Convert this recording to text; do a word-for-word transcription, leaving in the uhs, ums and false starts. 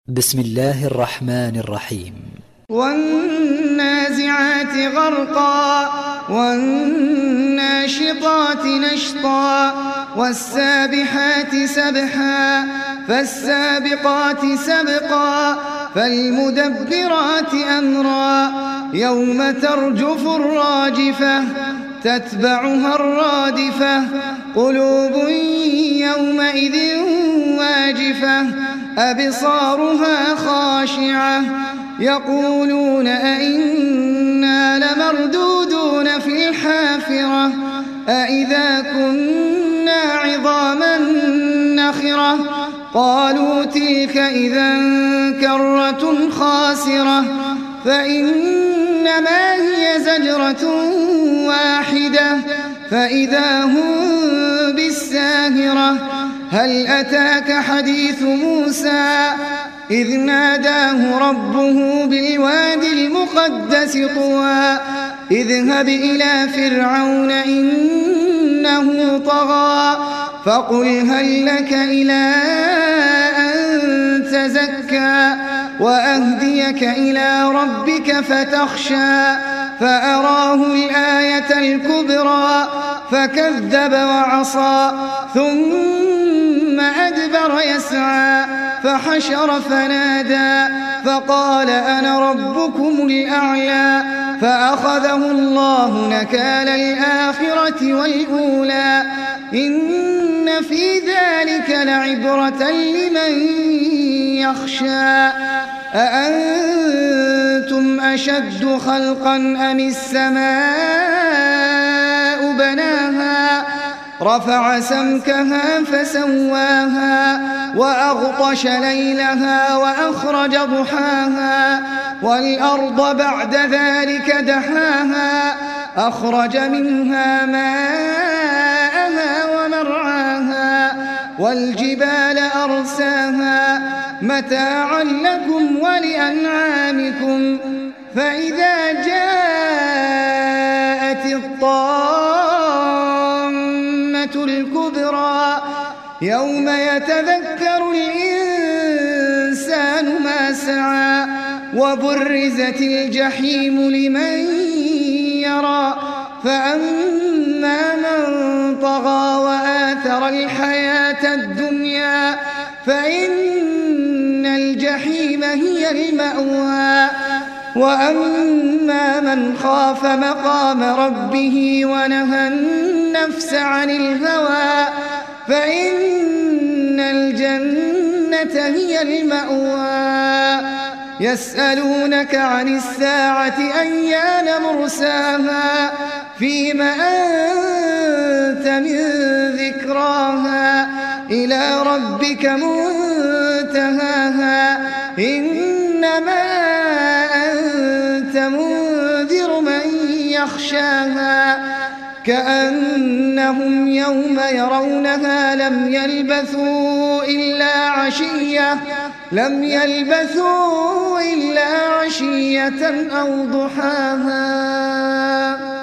بسم الله الرحمن الرحيم. والنازعات غرقا والناشطات نشطا والسابحات سبحا فالسابقات سبقا فالمدبرات أمرا يوم ترجف الراجفة تتبعها الرادفة قلوب يومئذ واجفة أبصارها خاشعة يقولون أئنا لمردودون في الحافرة أئذا كنا عظاما نخرة قالوا تلك إذا كرة خاسرة فإنما هي زجرة واحدة فإذا هم بالساهرة هل أتاك حديث موسى إذ ناداه ربه بالوادي المقدس طوى اذهب إلى فرعون إنه طغى فقل هل لك إلى أن تزكى وأهديك إلى ربك فتخشى فأراه الآية الكبرى فكذب وعصى ثم أدبر يسعى فحشر فنادى فقال أنا ربكم الأعلى فأخذه الله نكال الآخرة والأولى إن في ذلك لعبرة لمن يخشى أأنتم أشد خلقا أم السماء بناها رفع سمكها فسواها وأغطش ليلها وأخرج ضحاها والأرض بعد ذلك دحاها أخرج منها ماءها ومرعاها والجبال أرساها متاعا لكم ولأنعامكم فإذا جاءت الطامة الكبرى يوم يتذكر الإنسان ما سعى وبرزت الجحيم لمن يرى فأما من طغى وآثر الحياة الدنيا فإن الجحيم هي المأوى وأما من خاف مقام ربه ونهى النفس عن الهوى فإن الجنة هي المأوى يسألونك عن الساعة أيان مرساها فيم أنت من ذكراها إلى ربك منتهاها إنما أنت منذر من يخشاها كأنهم يوم يرونها لم يلبثوا إلا عشية لم يلبثوا إلا عشية أو ضحاها.